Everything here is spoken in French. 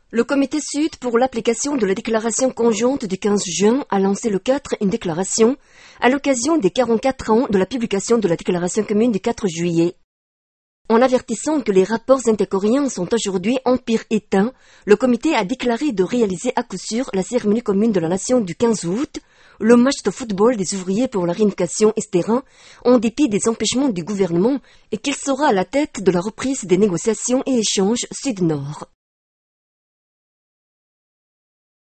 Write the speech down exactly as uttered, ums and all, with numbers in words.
Le Comité Sud pour l'application de la déclaration conjointe du quinze juin a lancé le quatre une déclaration à l'occasion des quarante-quatre ans de la publication de la déclaration commune du quatre juillet. En avertissant que les rapports intercoréens sont aujourd'hui en pire état, le comité a déclaré de réaliser à coup sûr la cérémonie commune de la nation du quinze août, le match de football des ouvriers pour la réunification, et cetera, en dépit des empêchements du gouvernement, et qu'il sera à la tête de la reprise des négociations et échanges Sud-Nord.